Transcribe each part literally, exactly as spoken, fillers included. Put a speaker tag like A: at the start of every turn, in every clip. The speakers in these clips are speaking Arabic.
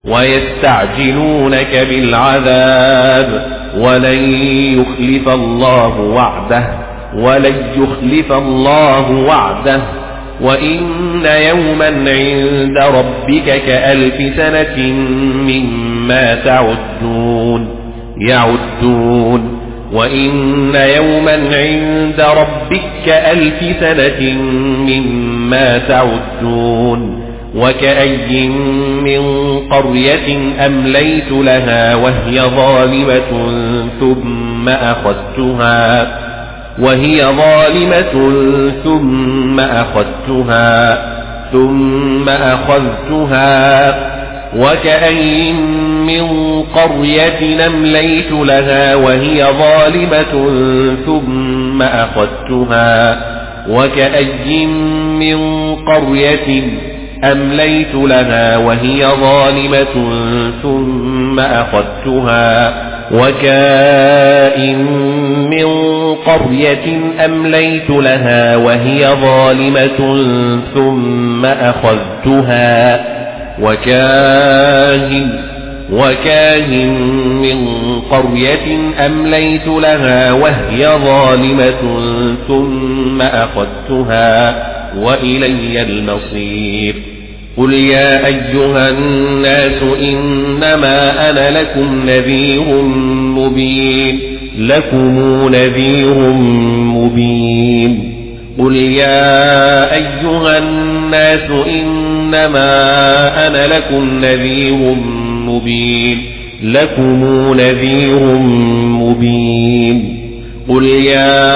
A: ويستعجلونك بالعذاب ولن يخلف الله وعده ولن يخلف الله وعده وإن يوما عند ربك كألف سنة مما تعدون يعدون وإن يوما عند ربك كألف سنة مما تعدون وكأي من قرية أمليت لها وهي ظالمة ثم أخذتها وهي ظالمة ثم أخذتها ثم أخذتها وكأي من قرية أمليت لها وهي ظالمة ثم أخذتها وكأي من قرية أمليت لها وهي ظالمة ثم أخذتها وكأي من قرية أمليت لها وهي ظالمة ثم أخذتها وكاهن وكاهن من قرية أمليت لها وهي ظالمة ثم أخذتها وإلي المصير قل يا أيها الناس إنما أنا لكم نذير مبين لكم نذير مبين قل يا أيها الناس إنما أنا لكم نذير مبين لكم نذير مبين قل يا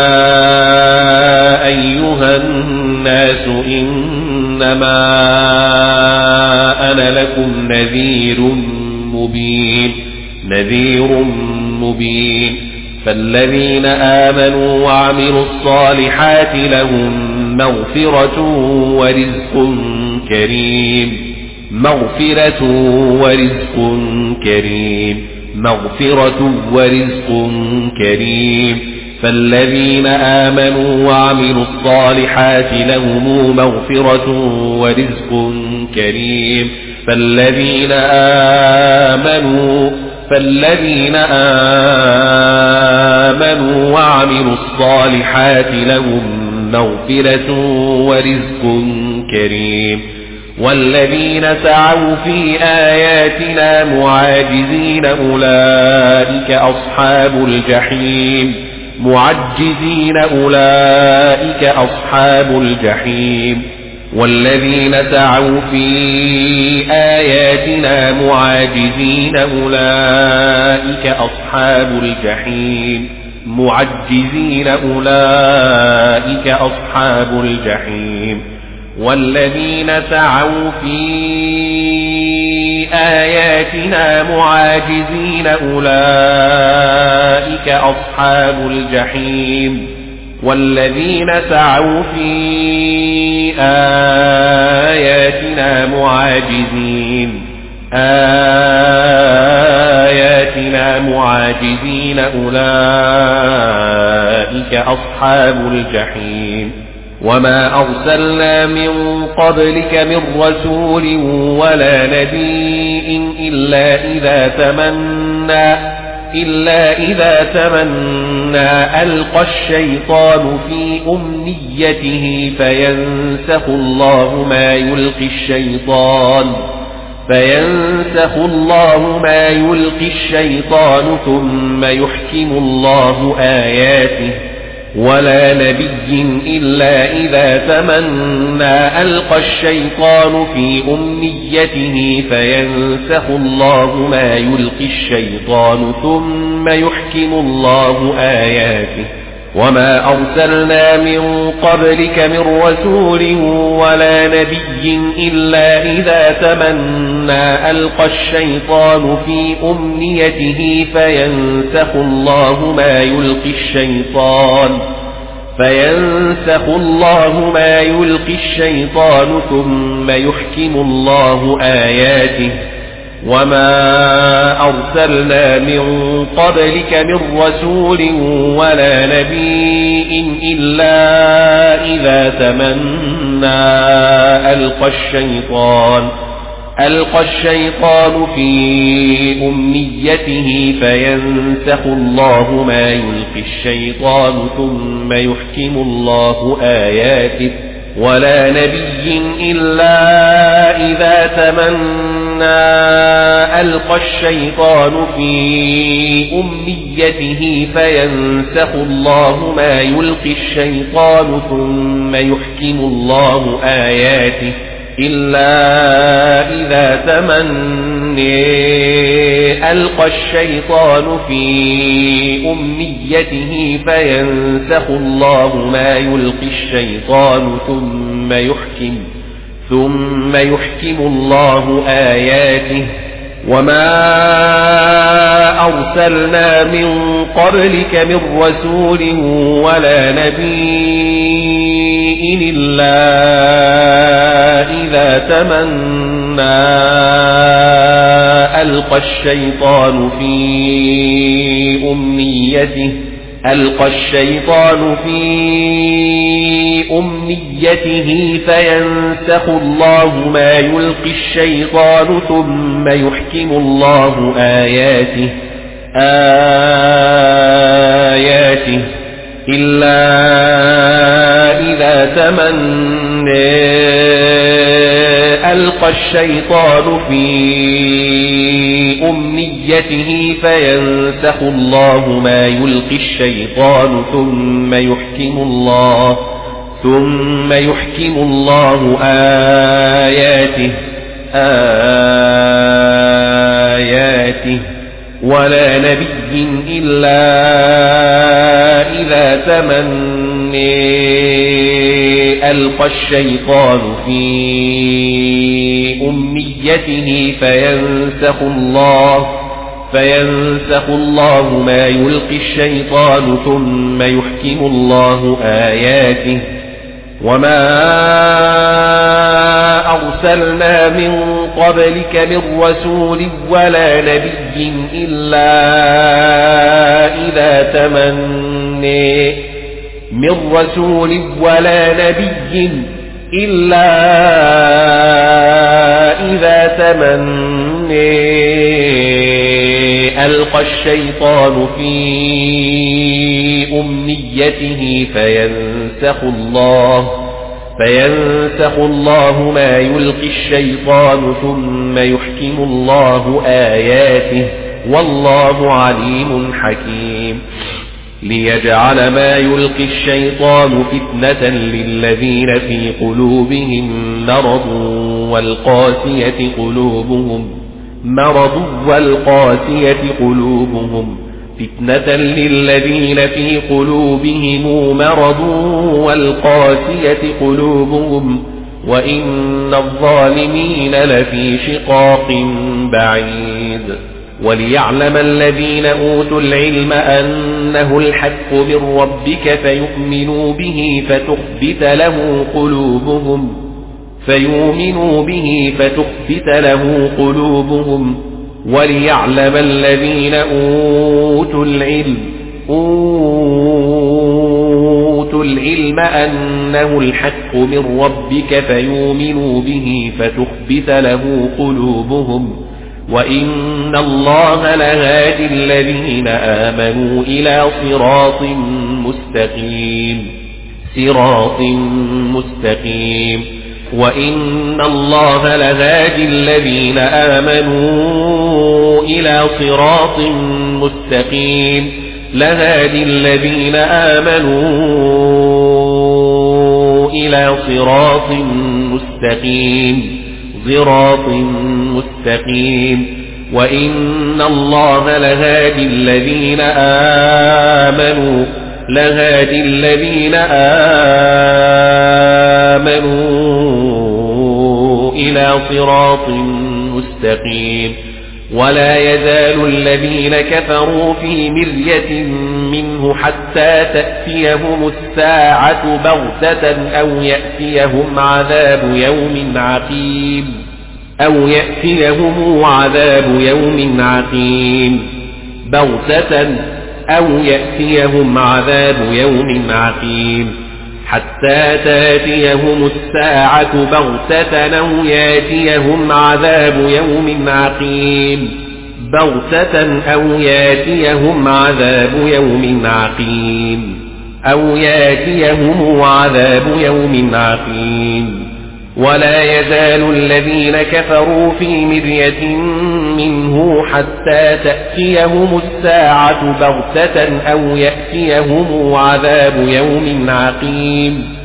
A: أيها الناس إنما أنا لكم نذير مبين نذير مبين فالذين آمنوا وعملوا الصالحات لهم مغفرة ورزق كريم مغفرة ورزق كريم مغفرة ورزق كريم فالذين آمنوا وعملوا الصالحات لهم مغفرة ورزق كريم فالذين آمنوا فالذين آمنوا وعملوا الصالحات لهم مغفرة ورزق كريم والذين سعوا في آياتنا معاجزين أولئك أصحاب الجحيم معجزين أولئك أصحاب الجحيم والذين سعوا في آياتنا معاجزين أولئك أصحاب الجحيم معجزين أولئك أصحاب الجحيم والذين سعوا في آياتنا معاجزين أولئك أصحاب الجحيم والذين سعوا في آياتنا معاجزين آياتنا معاجزين أولئك أصحاب الجحيم وما أرسلنا من قبلك من رسول ولا نبي إلا إذا تمنى إلا إذا تمنى ألقى الشيطان في أمنيته فينسخ الله ما يلقي الشيطان فينسخ الله ما يلقي الشيطان ثم يحكم الله آياته ولا نبي إلا إذا تمنى ألقى الشيطان في أمنيته فينسخ الله ما يلقي الشيطان ثم يحكم الله آياته وما أرسلنا من قبلك من رسول ولا نبي إلا إذا تمنى ألقى الشيطان في أمنيته فينسخ الله ما يلقي الشيطان فينسخ الله ما يلقي الشيطان ثم يحكم الله آياته وما أرسلنا من قبلك من رسول ولا نبي إلا إذا تمنى ألقى الشيطان ألقى الشيطان في أمنيته فينسخ الله ما يلقي الشيطان ثم يحكم الله آياته ولا نبي إلا إذا تمنى ألقى الشيطان في أمنيته فينسخ الله ما يلقي الشيطان ثم يحكم الله آياته إلا إذا تمنى ألقى الشيطان في أمنيته فينسخ الله ما يلقي الشيطان ثم يحكم ثم يحكم الله آياته وما أرسلنا من قبلك من رسول ولا نبي إلا إذا تمنى ألقى الشيطان في أمنيته ألقى الشيطان في أمنيته فينسخ الله ما يلقي الشيطان ثم يحكم الله آياته آياته إلا إذا تمنى ألقى الشيطان في أمنيته فينسخ الله ما يلقي الشيطان ثم يحكم الله ثم يحكم الله آياته آياته ولا نبي إلا إذا تمنى ألقى الشيطان في أمنيته فينسخ الله فينسخ الله ما يلقي الشيطان ثم يحكم الله آياته وما أرسلنا من قبلك من رسول ولا نبي إلا إذا تمنى من رسول ولا نبي إلا إذا تمنى ألقى الشيطان في أمنيته فينسخ الله فينسخ الله ما يلقي الشيطان ثم يحكم الله آياته والله عليم حكيم ليجعل ما يلقي الشيطان فتنة للذين في قلوبهم مرض والقاسية قلوبهم مرض والقاسية قلوبهم فتنة للذين في قلوبهم مرض والقاسية قلوبهم وإن الظالمين لفي شقاق بعيد وليعلم الذين أوتوا العلم أنه الحق من ربك فيؤمنوا به فتخبت له قلوبهم فيؤمنوا به فتخبت له قلوبهم وليعلم الذين أوتوا العلم أوتوا العلم أنه الحق من ربك فيؤمنوا به فتخبت له قلوبهم وإن الله لهادي الذين آمنوا إلى صراط مستقيم صراط مستقيم وإن الله لهادي الذين آمنوا إلى صراط مستقيم لهادي الذين آمنوا إلى صراط مستقيم صراط مستقيم وإن الله لهادي الذين آمنوا لهادي الذين آمنوا إلى صراط مستقيم ولا يزال الذين كفروا في مرية منه حتى تأتيهم الساعة بغتة أو يأتيهم عذاب يوم عقيم أو يأتيهم عذاب يوم عقيم بغتة أو يأتيهم عذاب يوم عقيم حتى تاتيهم الساعة بغتة أو ياتيهم عذاب يوم عقيم بغتة أو ياتيهم عذاب يوم عقيم أو ياتيهم عذاب يوم عقيم ولا يزال الذين كفروا في مرية منه حتى تأتيهم الساعة بغتة أو يأتيهم عذاب يوم عقيم